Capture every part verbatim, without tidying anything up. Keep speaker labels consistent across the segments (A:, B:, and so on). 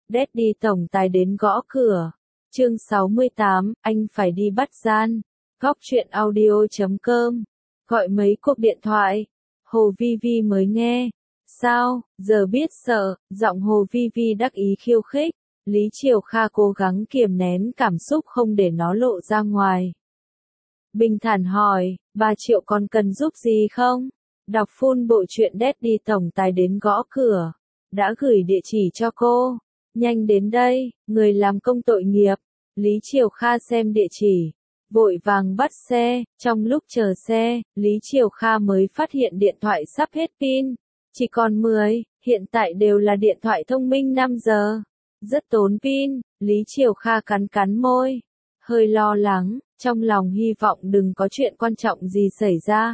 A: Daddy tổng tài đến gõ cửa. Chương sáu mươi tám, anh phải đi bắt gian. Góc truyện audio chấm com. Gọi mấy cuộc điện thoại. Hồ Vi Vi mới nghe. Sao, giờ biết sợ, giọng Hồ Vi Vi đắc ý khiêu khích. Lý Triều Kha cố gắng kiềm nén cảm xúc không để nó lộ ra ngoài. Bình thản hỏi, bà Triệu còn cần giúp gì không? Đọc full bộ truyện Daddy tổng tài đến gõ cửa. Đã gửi địa chỉ cho cô. Nhanh đến đây, người làm công tội nghiệp. Lý Triều Kha xem địa chỉ. Vội vàng bắt xe, trong lúc chờ xe, Lý Triều Kha mới phát hiện điện thoại sắp hết pin. Chỉ còn mười, hiện tại đều là điện thoại thông minh năm giờ. Rất tốn pin, Lý Triều Kha cắn cắn môi. Hơi lo lắng, trong lòng hy vọng đừng có chuyện quan trọng gì xảy ra.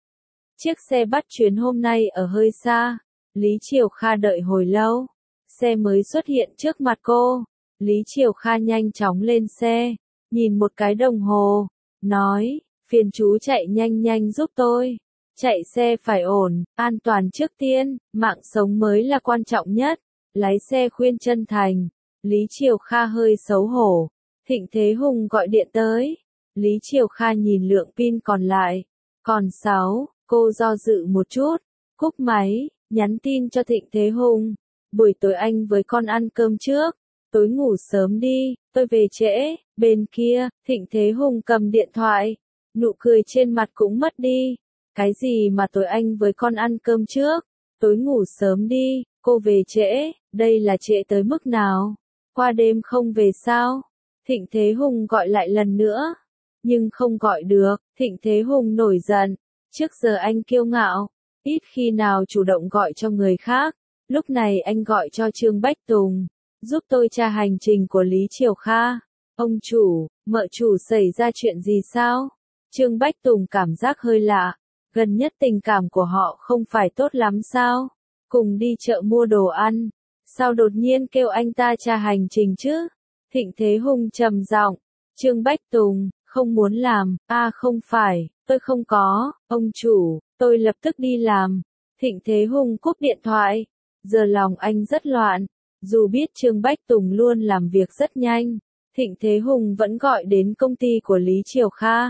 A: Chiếc xe bắt chuyến hôm nay ở hơi xa. Lý Triều Kha đợi hồi lâu. Xe mới xuất hiện trước mặt cô. Lý Triều Kha nhanh chóng lên xe. Nhìn một cái đồng hồ. Nói, phiền chú chạy nhanh nhanh giúp tôi. Chạy xe phải ổn, an toàn trước tiên, mạng sống mới là quan trọng nhất. Lái xe khuyên chân thành. Lý Triều Kha hơi xấu hổ. Thịnh Thế Hùng gọi điện tới. Lý Triều Kha nhìn lượng pin còn lại. Còn sáu, cô do dự một chút. Cúp máy, nhắn tin cho Thịnh Thế Hùng. Buổi tối anh với con ăn cơm trước. Tối ngủ sớm đi, tôi về trễ. Bên kia, Thịnh Thế Hùng cầm điện thoại. Nụ cười trên mặt cũng mất đi. Cái gì mà tối anh với con ăn cơm trước? Tối ngủ sớm đi, cô về trễ. Đây là trễ tới mức nào? Qua đêm không về sao? Thịnh Thế Hùng gọi lại lần nữa. Nhưng không gọi được, Thịnh Thế Hùng nổi giận. Trước giờ anh kiêu ngạo, ít khi nào chủ động gọi cho người khác. Lúc này anh gọi cho Trương Bách Tùng. Giúp tôi tra hành trình của Lý Triều Kha. Ông chủ, mợ chủ xảy ra chuyện gì sao? Trương Bách Tùng cảm giác hơi lạ. Gần nhất tình cảm của họ không phải tốt lắm sao? Cùng đi chợ mua đồ ăn. Sao đột nhiên kêu anh ta tra hành trình chứ? Thịnh Thế Hùng trầm giọng. Trương Bách Tùng, không muốn làm. À không phải, tôi không có. Ông chủ, tôi lập tức đi làm. Thịnh Thế Hùng cúp điện thoại. Giờ lòng anh rất loạn. Dù biết Trương Bách Tùng luôn làm việc rất nhanh, Thịnh Thế Hùng vẫn gọi đến công ty của Lý Triều Kha.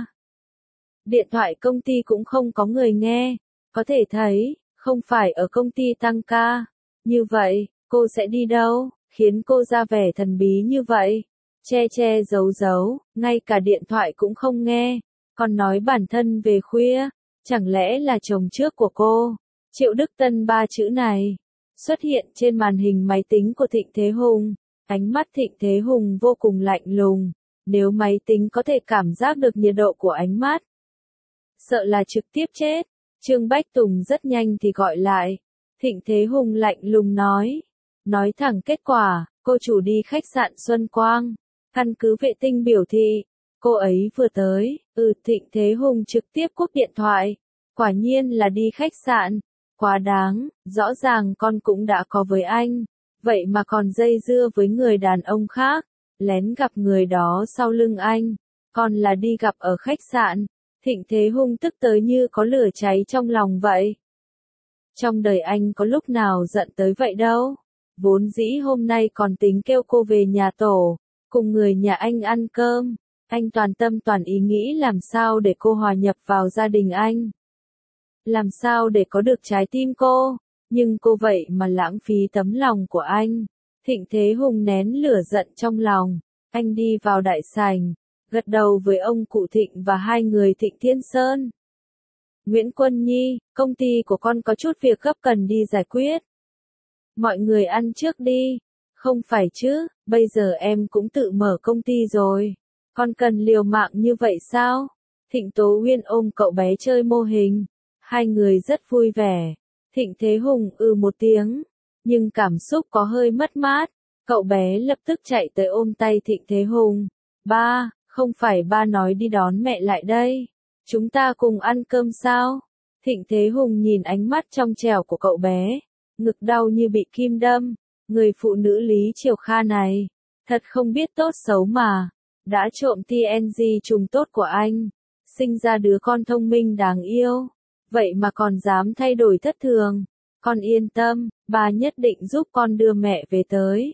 A: Điện thoại công ty cũng không có người nghe. Có thể thấy, không phải ở công ty tăng ca. Như vậy, cô sẽ đi đâu, khiến cô ra vẻ thần bí như vậy? Che che giấu giấu, ngay cả điện thoại cũng không nghe. Còn nói bản thân về khuya, chẳng lẽ là chồng trước của cô? Triệu Đức Tân ba chữ này xuất hiện trên màn hình máy tính của Thịnh Thế Hùng. Ánh mắt Thịnh Thế Hùng vô cùng lạnh lùng. Nếu máy tính có thể cảm giác được nhiệt độ của ánh mắt, sợ là trực tiếp chết. Trương Bách Tùng rất nhanh thì gọi lại. Thịnh Thế Hùng lạnh lùng nói. Nói thẳng kết quả, cô chủ đi khách sạn Xuân Quang. Căn cứ vệ tinh biểu thị, cô ấy vừa tới. Ừ, Thịnh Thế Hùng trực tiếp cúp điện thoại. Quả nhiên là đi khách sạn. Quá đáng, rõ ràng con cũng đã có với anh. Vậy mà còn dây dưa với người đàn ông khác. Lén gặp người đó sau lưng anh. Còn là đi gặp ở khách sạn. Thịnh Thế Hùng tức tới như có lửa cháy trong lòng vậy. Trong đời anh có lúc nào giận tới vậy đâu. Vốn dĩ hôm nay còn tính kêu cô về nhà tổ, cùng người nhà anh ăn cơm. Anh toàn tâm toàn ý nghĩ làm sao để cô hòa nhập vào gia đình anh. Làm sao để có được trái tim cô. Nhưng cô vậy mà lãng phí tấm lòng của anh. Thịnh Thế Hùng nén lửa giận trong lòng. Anh đi vào đại sảnh, gật đầu với ông cụ Thịnh và hai người Thịnh Thiên Sơn. Nguyễn Quân Nhi, công ty của con có chút việc gấp cần đi giải quyết. Mọi người ăn trước đi. Không phải chứ, bây giờ em cũng tự mở công ty rồi. Con cần liều mạng như vậy sao? Thịnh Tố Uyên ôm cậu bé chơi mô hình. Hai người rất vui vẻ. Thịnh Thế Hùng ừ một tiếng. Nhưng cảm xúc có hơi mất mát. Cậu bé lập tức chạy tới ôm tay Thịnh Thế Hùng. Ba, không phải ba nói đi đón mẹ lại đây. Chúng ta cùng ăn cơm sao? Thịnh Thế Hùng nhìn ánh mắt trong trẻo của cậu bé. Ngực đau như bị kim đâm. Người phụ nữ Lý Triều Kha này. Thật không biết tốt xấu mà. Đã trộm tê en giê trùng tốt của anh. Sinh ra đứa con thông minh đáng yêu. Vậy mà còn dám thay đổi thất thường. Con yên tâm, ba nhất định giúp con đưa mẹ về tới.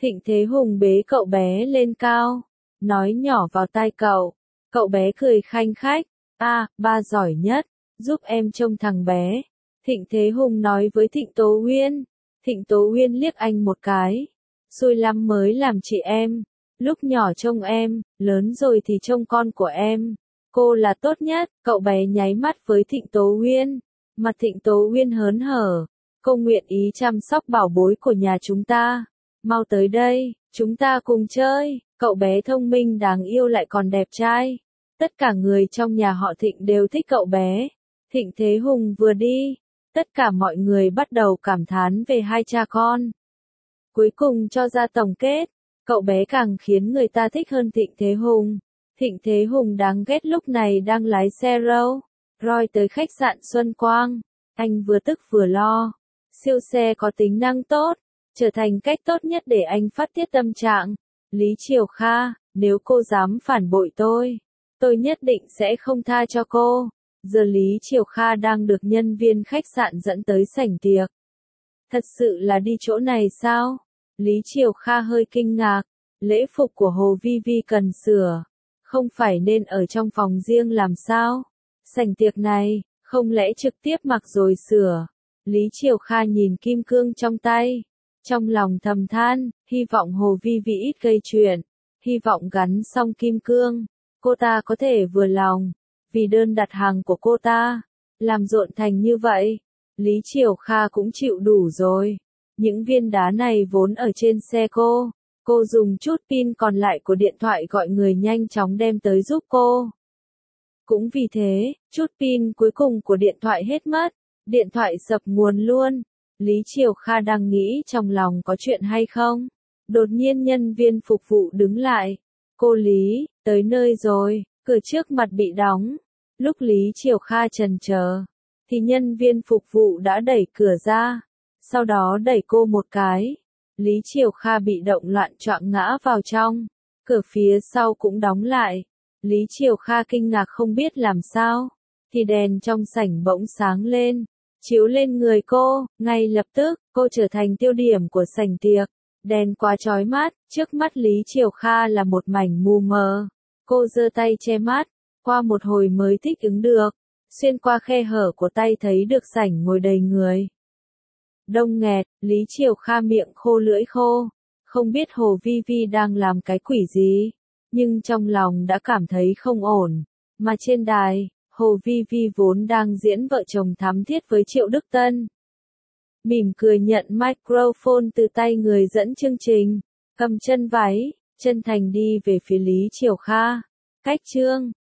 A: Thịnh Thế Hùng bế cậu bé lên cao, nói nhỏ vào tai cậu. Cậu bé cười khanh khách, a, ba giỏi nhất, giúp em trông thằng bé. Thịnh Thế Hùng nói với Thịnh Tố Uyên. Thịnh Tố Uyên liếc anh một cái. Xui lắm mới làm chị em. Lúc nhỏ trông em, lớn rồi thì trông con của em. Cô là tốt nhất, cậu bé nháy mắt với Thịnh Tố Uyên. Mặt Thịnh Tố Uyên hớn hở. Cô nguyện ý chăm sóc bảo bối của nhà chúng ta. Mau tới đây, chúng ta cùng chơi. Cậu bé thông minh đáng yêu lại còn đẹp trai. Tất cả người trong nhà họ Thịnh đều thích cậu bé. Thịnh Thế Hùng vừa đi, tất cả mọi người bắt đầu cảm thán về hai cha con. Cuối cùng cho ra tổng kết, cậu bé càng khiến người ta thích hơn Thịnh Thế Hùng. Thịnh Thế Hùng đáng ghét lúc này đang lái xe Rolls Royce tới khách sạn Xuân Quang. Anh vừa tức vừa lo. Siêu xe có tính năng tốt, trở thành cách tốt nhất để anh phát tiết tâm trạng. Lý Triều Kha, nếu cô dám phản bội tôi, tôi nhất định sẽ không tha cho cô. Giờ Lý Triều Kha đang được nhân viên khách sạn dẫn tới sảnh tiệc. Thật sự là đi chỗ này sao? Lý Triều Kha hơi kinh ngạc. Lễ phục của Hồ Vi Vi cần sửa. Không phải nên ở trong phòng riêng làm sao? Sảnh tiệc này, không lẽ trực tiếp mặc rồi sửa? Lý Triều Kha nhìn kim cương trong tay. Trong lòng thầm than, hy vọng Hồ Vi Vi ít gây chuyện. Hy vọng gắn xong kim cương, cô ta có thể vừa lòng. Vì đơn đặt hàng của cô ta, làm rộn thành như vậy. Lý Triều Kha cũng chịu đủ rồi. Những viên đá này vốn ở trên xe cô. Cô dùng chút pin còn lại của điện thoại gọi người nhanh chóng đem tới giúp cô. Cũng vì thế, chút pin cuối cùng của điện thoại hết mất. Điện thoại sập nguồn luôn. Lý Triều Kha đang nghĩ trong lòng có chuyện hay không. Đột nhiên nhân viên phục vụ đứng lại. Cô Lý, tới nơi rồi. Cửa trước mặt bị đóng. Lúc Lý Triều Kha chần chờ, thì nhân viên phục vụ đã đẩy cửa ra. Sau đó đẩy cô một cái. Lý Triều Kha bị động loạn choạng ngã vào trong. Cửa phía sau cũng đóng lại. Lý Triều Kha kinh ngạc không biết làm sao. Thì đèn trong sảnh bỗng sáng lên. Chiếu lên người cô. Ngay lập tức, cô trở thành tiêu điểm của sảnh tiệc. Đèn quá chói mắt. Trước mắt Lý Triều Kha là một mảnh mù mờ. Cô giơ tay che mắt. Qua một hồi mới thích ứng được. Xuyên qua khe hở của tay thấy được sảnh ngồi đầy người. Đông nghẹt, Lý Triều Kha miệng khô lưỡi khô. Không biết Hồ Vi Vi đang làm cái quỷ gì. Nhưng trong lòng đã cảm thấy không ổn. Mà trên đài, Hồ Vi Vi vốn đang diễn vợ chồng thắm thiết với Triệu Đức Tân. Mỉm cười nhận microphone từ tay người dẫn chương trình. Cầm chân váy, chân thành đi về phía Lý Triều Kha. Cách chương